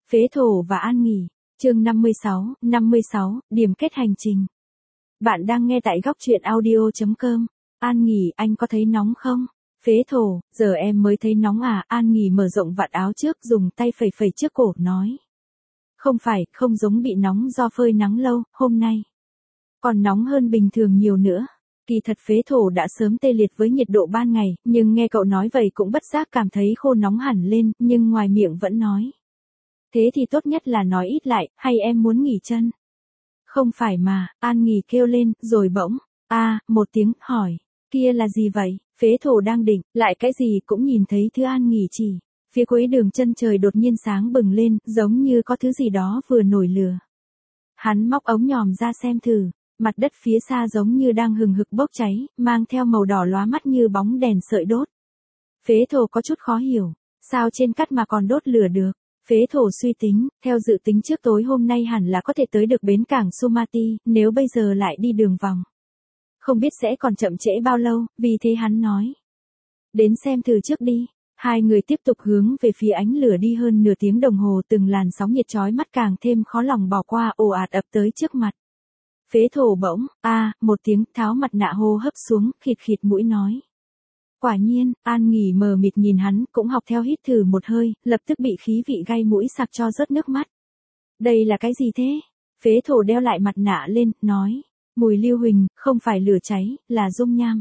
Phế thổ và An Nghỉ, chương 56, điểm kết hành trình. Bạn đang nghe tại góc truyện audio.com. An Nghỉ, anh có thấy nóng không? Phế thổ, giờ em mới thấy nóng à? An Nghỉ mở rộng vạt áo trước, dùng tay phẩy phẩy trước cổ, nói. Không phải, không giống bị nóng do phơi nắng lâu, hôm nay còn nóng hơn bình thường nhiều nữa. Kỳ thật phế thổ đã sớm tê liệt với nhiệt độ ban ngày, nhưng nghe cậu nói vậy cũng bất giác cảm thấy khô nóng hẳn lên, nhưng ngoài miệng vẫn nói. Thế thì tốt nhất là nói ít lại, hay em muốn nghỉ chân? Không phải mà, An Nghỉ kêu lên, rồi bỗng, một tiếng, hỏi, kia là gì vậy? Phế thổ đang định, lại cái gì cũng nhìn thấy thứ An Nghỉ chỉ. Phía cuối đường chân trời đột nhiên sáng bừng lên, giống như có thứ gì đó vừa nổi lửa. Hắn móc ống nhòm ra xem thử, mặt đất phía xa giống như đang hừng hực bốc cháy, mang theo màu đỏ lóa mắt như bóng đèn sợi đốt. Phế thổ có chút khó hiểu, sao trên cát mà còn đốt lửa được? Phế thổ suy tính, theo dự tính trước tối hôm nay hẳn là có thể tới được bến cảng Sumati, nếu bây giờ lại đi đường vòng. Không biết sẽ còn chậm trễ bao lâu, vì thế hắn nói. Đến xem thử trước đi. Hai người tiếp tục hướng về phía ánh lửa đi hơn nửa tiếng đồng hồ, từng làn sóng nhiệt chói mắt càng thêm khó lòng bỏ qua ồ ạt ập tới trước mặt. Phế thổ bỗng, một tiếng, tháo mặt nạ hô hấp xuống, khịt khịt mũi nói. Quả nhiên, An Nghỉ mờ mịt nhìn hắn, cũng học theo hít thử một hơi, lập tức bị khí vị gai mũi sặc cho rớt nước mắt. Đây là cái gì thế? Phế thổ đeo lại mặt nạ lên, nói. Mùi lưu huỳnh, không phải lửa cháy, là dung nham.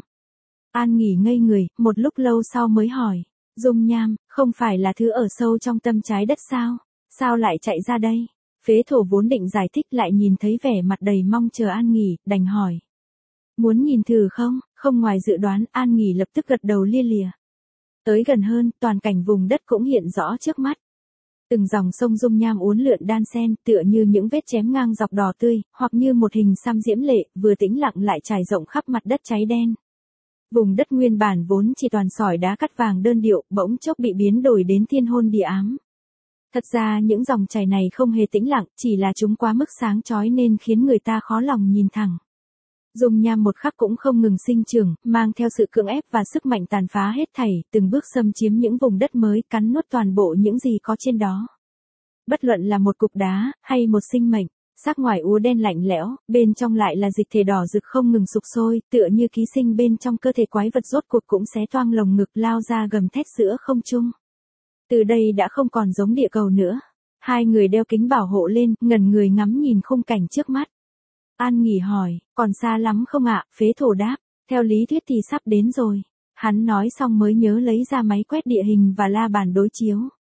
An Nghỉ ngây người, một lúc lâu sau mới hỏi. Dung nham, không phải là thứ ở sâu trong tâm trái đất sao? Sao lại chạy ra đây? Phế thổ vốn định giải thích lại nhìn thấy vẻ mặt đầy mong chờ An Nghỉ, đành hỏi. Muốn nhìn thử không? Không ngoài dự đoán, An Nghỉ lập tức gật đầu lia lịa. Tới gần hơn, toàn cảnh vùng đất cũng hiện rõ trước mắt. Từng dòng sông dung nham uốn lượn đan xen, tựa như những vết chém ngang dọc đỏ tươi, hoặc như một hình xăm diễm lệ, vừa tĩnh lặng lại trải rộng khắp mặt đất cháy đen. Vùng đất nguyên bản vốn chỉ toàn sỏi đá cắt vàng đơn điệu, bỗng chốc bị biến đổi đến thiên hôn địa ám. Thật ra những dòng chảy này không hề tĩnh lặng, chỉ là chúng quá mức sáng chói nên khiến người ta khó lòng nhìn thẳng. Dung nham một khắc cũng không ngừng sinh trưởng, mang theo sự cưỡng ép và sức mạnh tàn phá hết thảy, từng bước xâm chiếm những vùng đất mới, cắn nuốt toàn bộ những gì có trên đó. Bất luận là một cục đá, hay một sinh mệnh, sắc ngoài úa đen lạnh lẽo, bên trong lại là dịch thể đỏ rực không ngừng sục sôi, tựa như ký sinh bên trong cơ thể quái vật rốt cuộc cũng xé toang lồng ngực lao ra gầm thét giữa không trung. Từ đây đã không còn giống địa cầu nữa. Hai người đeo kính bảo hộ lên, ngẩn người ngắm nhìn khung cảnh trước mắt. An Nghỉ hỏi, còn xa lắm không ạ? Phế thổ đáp, theo lý thuyết thì sắp đến rồi. Hắn nói xong mới nhớ lấy ra máy quét địa hình và la bàn đối chiếu.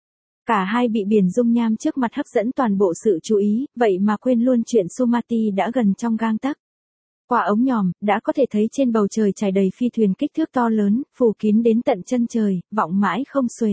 Cả hai bị biển dung nham trước mặt hấp dẫn toàn bộ sự chú ý, vậy mà quên luôn chuyện Sumati đã gần trong gang tấc. Qua ống nhòm, đã có thể thấy trên bầu trời trải đầy phi thuyền kích thước to lớn, phủ kín đến tận chân trời, vọng mãi không xuể.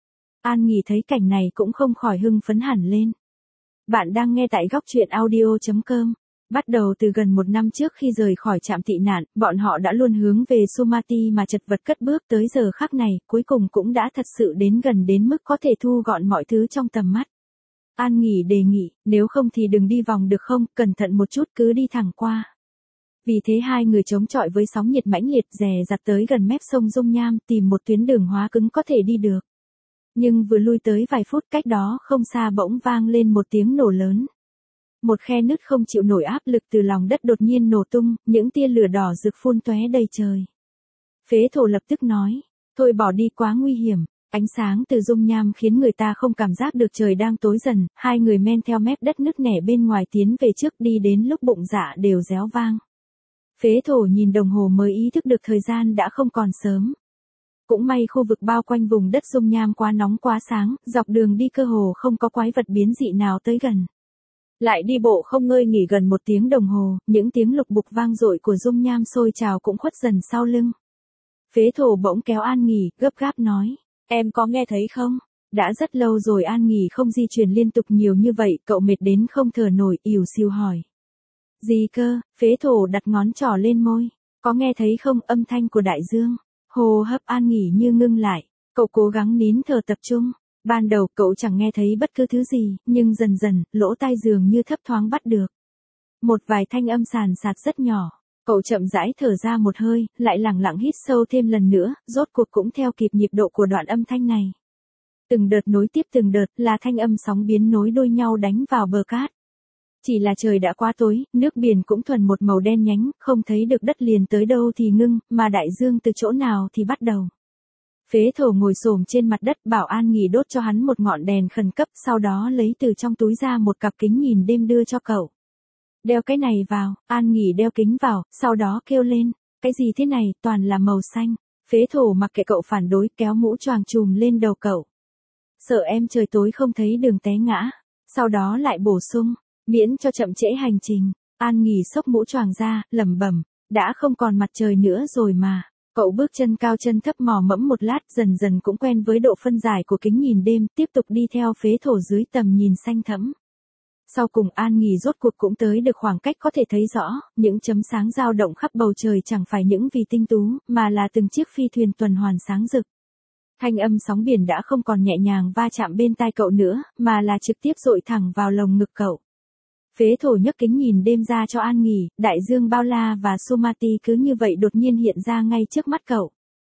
An Nghỉ thấy cảnh này cũng không khỏi hưng phấn hẳn lên. Bạn đang nghe tại góc truyện audio.com. Bắt đầu từ gần một năm trước khi rời khỏi trạm tị nạn, bọn họ đã luôn hướng về Sumati mà chật vật cất bước tới giờ khắc này, cuối cùng cũng đã thật sự đến gần đến mức có thể thu gọn mọi thứ trong tầm mắt. An Nghỉ đề nghị, nếu không thì đừng đi vòng được không, cẩn thận một chút cứ đi thẳng qua. Vì thế hai người chống chọi với sóng nhiệt mãnh liệt dè dặt tới gần mép sông Dung Nham tìm một tuyến đường hóa cứng có thể đi được. Nhưng vừa lui tới vài phút cách đó không xa bỗng vang lên một tiếng nổ lớn. Một khe nứt không chịu nổi áp lực từ lòng đất đột nhiên nổ tung, những tia lửa đỏ rực phun tóe đầy trời. Phế thổ lập tức nói, thôi bỏ đi quá nguy hiểm. Ánh sáng từ dung nham khiến người ta không cảm giác được trời đang tối dần, hai người men theo mép đất nứt nẻ bên ngoài tiến về trước đi đến lúc bụng dạ đều réo vang. Phế thổ nhìn đồng hồ mới ý thức được thời gian đã không còn sớm. Cũng may khu vực bao quanh vùng đất dung nham quá nóng quá sáng, dọc đường đi cơ hồ không có quái vật biến dị nào tới gần. Lại đi bộ không ngơi nghỉ gần một tiếng đồng hồ, những tiếng lục bục vang dội của dung nham sôi trào cũng khuất dần sau lưng. Phế thổ bỗng kéo An Nghỉ, gấp gáp nói, em có nghe thấy không? Đã rất lâu rồi An Nghỉ không di chuyển liên tục nhiều như vậy, cậu mệt đến không thở nổi, ỉu xìu hỏi. Gì cơ? Phế thổ đặt ngón trỏ lên môi, có nghe thấy không? Âm thanh của đại dương. Hô hấp An Nghỉ như ngưng lại, cậu cố gắng nín thở tập trung. Ban đầu cậu chẳng nghe thấy bất cứ thứ gì, nhưng dần dần, lỗ tai dường như thấp thoáng bắt được. Một vài thanh âm sàn sạt rất nhỏ, cậu chậm rãi thở ra một hơi, lại lẳng lặng hít sâu thêm lần nữa, rốt cuộc cũng theo kịp nhịp độ của đoạn âm thanh này. Từng đợt nối tiếp từng đợt là thanh âm sóng biến nối đuôi nhau đánh vào bờ cát. Chỉ là trời đã quá tối, nước biển cũng thuần một màu đen nhánh, không thấy được đất liền tới đâu thì ngưng, mà đại dương từ chỗ nào thì bắt đầu. Phế thổ ngồi xổm trên mặt đất bảo An Nghỉ đốt cho hắn một ngọn đèn khẩn cấp, sau đó lấy từ trong túi ra một cặp kính nhìn đêm đưa cho cậu. Đeo cái này vào, An Nghỉ đeo kính vào, sau đó kêu lên, cái gì thế này, toàn là màu xanh. Phế thổ mặc kệ cậu phản đối, kéo mũ choàng trùm lên đầu cậu. Sợ em trời tối không thấy đường té ngã. Sau đó lại bổ sung, miễn cho chậm trễ hành trình. An Nghỉ xốc mũ choàng ra, lẩm bẩm, đã không còn mặt trời nữa rồi mà. Cậu bước chân cao chân thấp mò mẫm một lát, dần dần cũng quen với độ phân giải của kính nhìn đêm, tiếp tục đi theo phế thổ dưới tầm nhìn xanh thẫm. Sau cùng An Nghỉ rốt cuộc cũng tới được khoảng cách có thể thấy rõ, những chấm sáng dao động khắp bầu trời chẳng phải những vì tinh tú, mà là từng chiếc phi thuyền tuần hoàn sáng rực. Thanh âm sóng biển đã không còn nhẹ nhàng va chạm bên tai cậu nữa, mà là trực tiếp dội thẳng vào lồng ngực cậu. Phế thổ nhấc kính nhìn đêm ra cho An Nghỉ, đại dương bao la và Sumati cứ như vậy đột nhiên hiện ra ngay trước mắt cậu.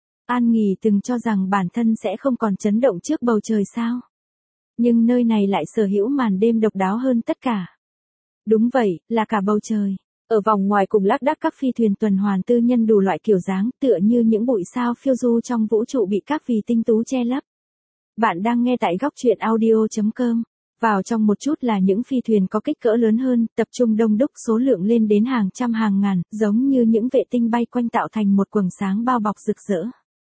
An Nghỉ từng cho rằng bản thân sẽ không còn chấn động trước bầu trời sao. Nhưng nơi này lại sở hữu màn đêm độc đáo hơn tất cả. Đúng vậy, là cả bầu trời. Ở vòng ngoài cùng lác đác các phi thuyền tuần hoàn tư nhân đủ loại kiểu dáng, tựa như những bụi sao phiêu du trong vũ trụ bị các vì tinh tú che lấp. Bạn đang nghe tại góc truyện audio.com. Vào trong một chút là những phi thuyền có kích cỡ lớn hơn, tập trung đông đúc số lượng lên đến hàng trăm hàng ngàn, giống như những vệ tinh bay quanh tạo thành một quầng sáng bao bọc rực rỡ.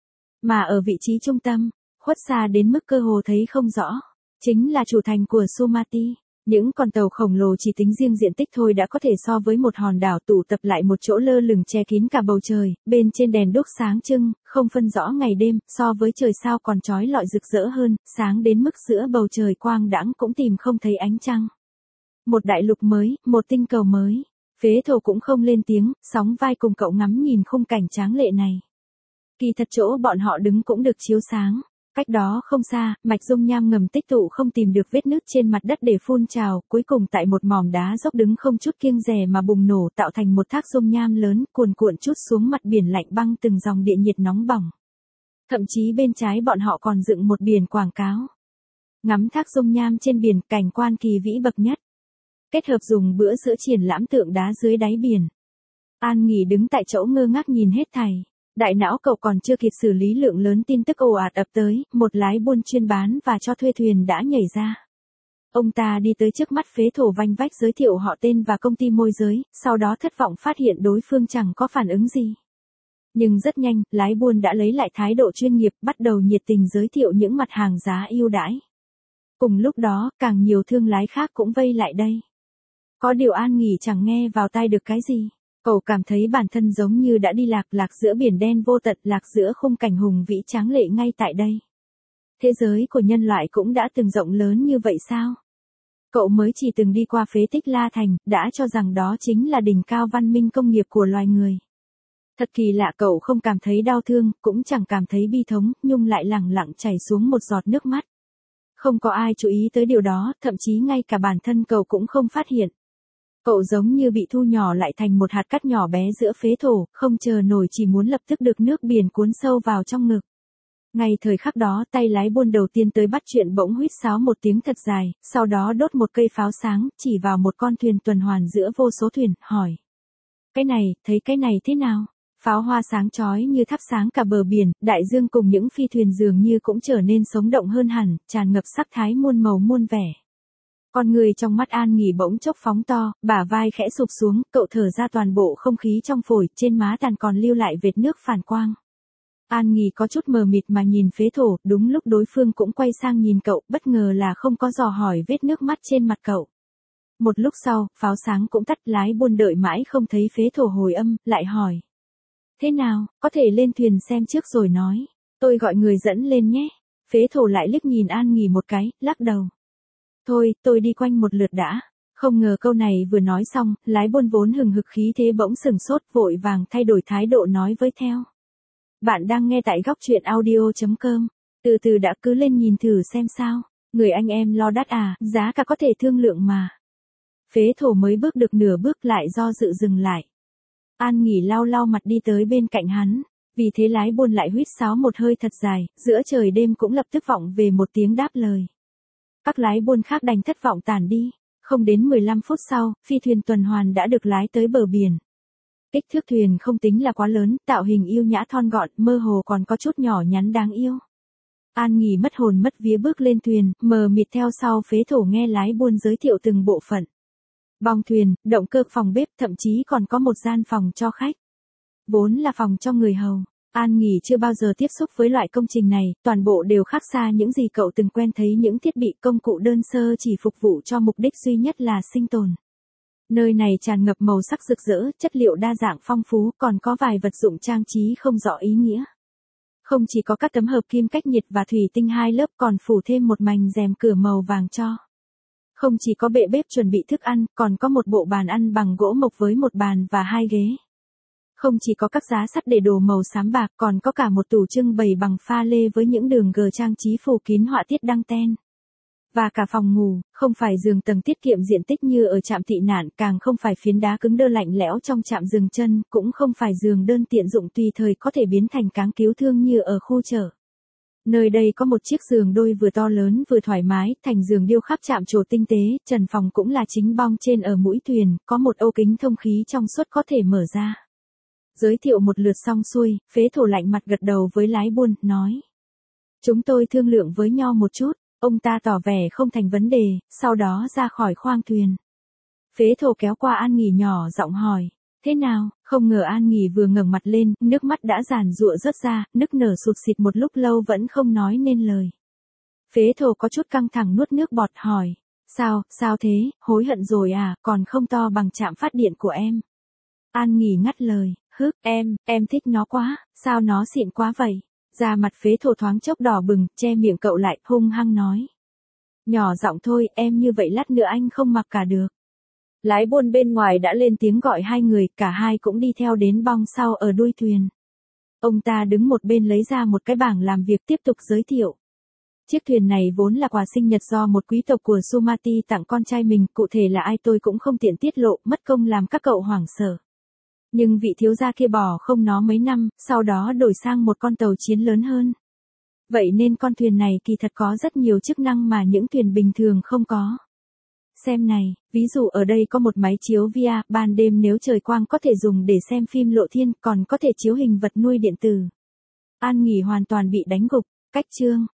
Mà ở vị trí trung tâm, khuất xa đến mức cơ hồ thấy không rõ, chính là chủ thành của Sumati. Những con tàu khổng lồ chỉ tính riêng diện tích thôi đã có thể so với một hòn đảo tụ tập lại một chỗ lơ lửng che kín cả bầu trời, bên trên đèn đuốc sáng trưng, không phân rõ ngày đêm, so với trời sao còn chói lọi rực rỡ hơn, sáng đến mức giữa bầu trời quang đãng cũng tìm không thấy ánh trăng. Một đại lục mới, một tinh cầu mới. Phế thổ cũng không lên tiếng, sóng vai cùng cậu ngắm nhìn khung cảnh tráng lệ này. Kỳ thật chỗ bọn họ đứng cũng được chiếu sáng. Cách đó không xa, mạch dung nham ngầm tích tụ không tìm được vết nứt trên mặt đất để phun trào, cuối cùng tại một mỏm đá dốc đứng không chút kiêng dè mà bùng nổ tạo thành một thác dung nham lớn, cuồn cuộn trút xuống mặt biển lạnh băng từng dòng địa nhiệt nóng bỏng. Thậm chí bên trái bọn họ còn dựng một biển quảng cáo. Ngắm thác dung nham trên biển, cảnh quan kỳ vĩ bậc nhất. Kết hợp dùng bữa sữa triển lãm tượng đá dưới đáy biển. An Nghỉ đứng tại chỗ ngơ ngác nhìn hết thảy. Đại não cậu còn chưa kịp xử lý lượng lớn tin tức ồ ạt ập tới, một lái buôn chuyên bán và cho thuê thuyền đã nhảy ra. Ông ta đi tới trước mắt phế thổ vanh vách giới thiệu họ tên và công ty môi giới, sau đó thất vọng phát hiện đối phương chẳng có phản ứng gì. Nhưng rất nhanh, lái buôn đã lấy lại thái độ chuyên nghiệp, bắt đầu nhiệt tình giới thiệu những mặt hàng giá ưu đãi. Cùng lúc đó, càng nhiều thương lái khác cũng vây lại đây. Có điều An Nghỉ chẳng nghe vào tai được cái gì. Cậu cảm thấy bản thân giống như đã đi lạc giữa biển đen vô tận, lạc giữa khung cảnh hùng vĩ tráng lệ ngay tại đây. Thế giới của nhân loại cũng đã từng rộng lớn như vậy sao? Cậu mới chỉ từng đi qua phế tích La Thành, đã cho rằng đó chính là đỉnh cao văn minh công nghiệp của loài người. Thật kỳ lạ, cậu không cảm thấy đau thương, cũng chẳng cảm thấy bi thống, nhưng lại lẳng lặng chảy xuống một giọt nước mắt. Không có ai chú ý tới điều đó, thậm chí ngay cả bản thân cậu cũng không phát hiện. Cậu giống như bị thu nhỏ lại thành một hạt cát nhỏ bé giữa phế thổ, không chờ nổi chỉ muốn lập tức được nước biển cuốn sâu vào trong ngực. Ngay thời khắc đó, tay lái buôn đầu tiên tới bắt chuyện bỗng huýt sáo một tiếng thật dài, sau đó đốt một cây pháo sáng, chỉ vào một con thuyền tuần hoàn giữa vô số thuyền, hỏi. Cái này, thấy cái này thế nào? Pháo hoa sáng chói như thắp sáng cả bờ biển, đại dương cùng những phi thuyền dường như cũng trở nên sống động hơn hẳn, tràn ngập sắc thái muôn màu muôn vẻ. Con người trong mắt An Nghỉ bỗng chốc phóng to, bả vai khẽ sụp xuống, cậu thở ra toàn bộ không khí trong phổi, trên má tàn còn lưu lại vệt nước phản quang. An Nghỉ có chút mờ mịt mà nhìn phế thổ, đúng lúc đối phương cũng quay sang nhìn cậu, bất ngờ là không có dò hỏi vết nước mắt trên mặt cậu. Một lúc sau, pháo sáng cũng tắt, lái buôn đợi mãi không thấy phế thổ hồi âm, lại hỏi. Thế nào, có thể lên thuyền xem trước rồi nói. Tôi gọi người dẫn lên nhé. Phế thổ lại liếc nhìn An Nghỉ một cái, lắc đầu. Thôi, tôi đi quanh một lượt đã. Không ngờ câu này vừa nói xong, lái buôn vốn hừng hực khí thế bỗng sừng sốt, vội vàng thay đổi thái độ nói với theo. Bạn đang nghe tại góc truyện audio.com. Từ từ đã, cứ lên nhìn thử xem sao. Người anh em lo đắt à, giá cả có thể thương lượng mà. Phế thổ mới bước được nửa bước lại do dự dừng lại. An Nghỉ lau lau mặt đi tới bên cạnh hắn. Vì thế lái buôn lại huýt sáo một hơi thật dài, giữa trời đêm cũng lập tức vọng về một tiếng đáp lời. Các lái buôn khác đành thất vọng tản đi. Không đến 15 phút sau, phi thuyền tuần hoàn đã được lái tới bờ biển. Kích thước thuyền không tính là quá lớn, tạo hình yêu nhã thon gọn, mơ hồ còn có chút nhỏ nhắn đáng yêu. An Nghỉ mất hồn mất vía bước lên thuyền, mờ mịt theo sau phế thổ nghe lái buôn giới thiệu từng bộ phận. Bong thuyền, động cơ, phòng bếp, thậm chí còn có một gian phòng cho khách. Vốn là phòng cho người hầu. An Nghỉ chưa bao giờ tiếp xúc với loại công trình này, toàn bộ đều khác xa những gì cậu từng quen thấy, những thiết bị công cụ đơn sơ chỉ phục vụ cho mục đích duy nhất là sinh tồn. Nơi này tràn ngập màu sắc rực rỡ, chất liệu đa dạng phong phú, còn có vài vật dụng trang trí không rõ ý nghĩa. Không chỉ có các tấm hợp kim cách nhiệt và thủy tinh 2 lớp, còn phủ thêm một mảnh rèm cửa màu vàng cho. Không chỉ có bệ bếp chuẩn bị thức ăn, còn có một bộ bàn ăn bằng gỗ mộc với một bàn và 2 ghế. Không chỉ có các giá sắt để đồ màu xám bạc, còn có cả một tủ trưng bày bằng pha lê với những đường gờ trang trí phủ kín họa tiết đăng ten. Và cả phòng ngủ, không phải giường tầng tiết kiệm diện tích như ở trạm tị nạn, càng không phải phiến đá cứng đơ lạnh lẽo trong trạm dừng chân, cũng không phải giường đơn tiện dụng tùy thời có thể biến thành cáng cứu thương như ở khu chợ. Nơi đây có một chiếc giường đôi vừa to lớn vừa thoải mái, thành giường điêu khắc chạm trổ tinh tế, trần phòng cũng là chính bong trên ở mũi thuyền, có một ô kính thông khí trong suốt có thể mở ra. Giới thiệu một lượt xong xuôi, phế thổ lạnh mặt gật đầu với lái buôn, nói. Chúng tôi thương lượng với nhau một chút, ông ta tỏ vẻ không thành vấn đề, sau đó ra khỏi khoang thuyền. Phế thổ kéo qua An Nghỉ nhỏ giọng hỏi, thế nào, không ngờ An Nghỉ vừa ngẩng mặt lên, nước mắt đã giàn giụa rớt ra, nức nở sụt sịt một lúc lâu vẫn không nói nên lời. Phế thổ có chút căng thẳng nuốt nước bọt hỏi, sao thế, hối hận rồi à, còn không to bằng trạm phát điện của em. An Nghỉ ngắt lời, em thích nó quá, sao nó xịn quá vậy? Da mặt phế thổ thoáng chốc đỏ bừng, che miệng cậu lại, hung hăng nói. Nhỏ giọng thôi, em như vậy lát nữa anh không mặc cả được. Lái buôn bên ngoài đã lên tiếng gọi hai người, cả hai cũng đi theo đến bong sau ở đuôi thuyền. Ông ta đứng một bên lấy ra một cái bảng làm việc tiếp tục giới thiệu. Chiếc thuyền này vốn là quà sinh nhật do một quý tộc của Sumati tặng con trai mình, cụ thể là ai tôi cũng không tiện tiết lộ, mất công làm các cậu hoảng sợ. Nhưng vị thiếu gia kia bỏ không nó mấy năm, sau đó đổi sang một con tàu chiến lớn hơn. Vậy nên con thuyền này kỳ thật có rất nhiều chức năng mà những thuyền bình thường không có. Xem này, ví dụ ở đây có một máy chiếu VR, ban đêm nếu trời quang có thể dùng để xem phim lộ thiên, còn có thể chiếu hình vật nuôi điện tử. An Nghỉ hoàn toàn bị đánh gục, cách chương.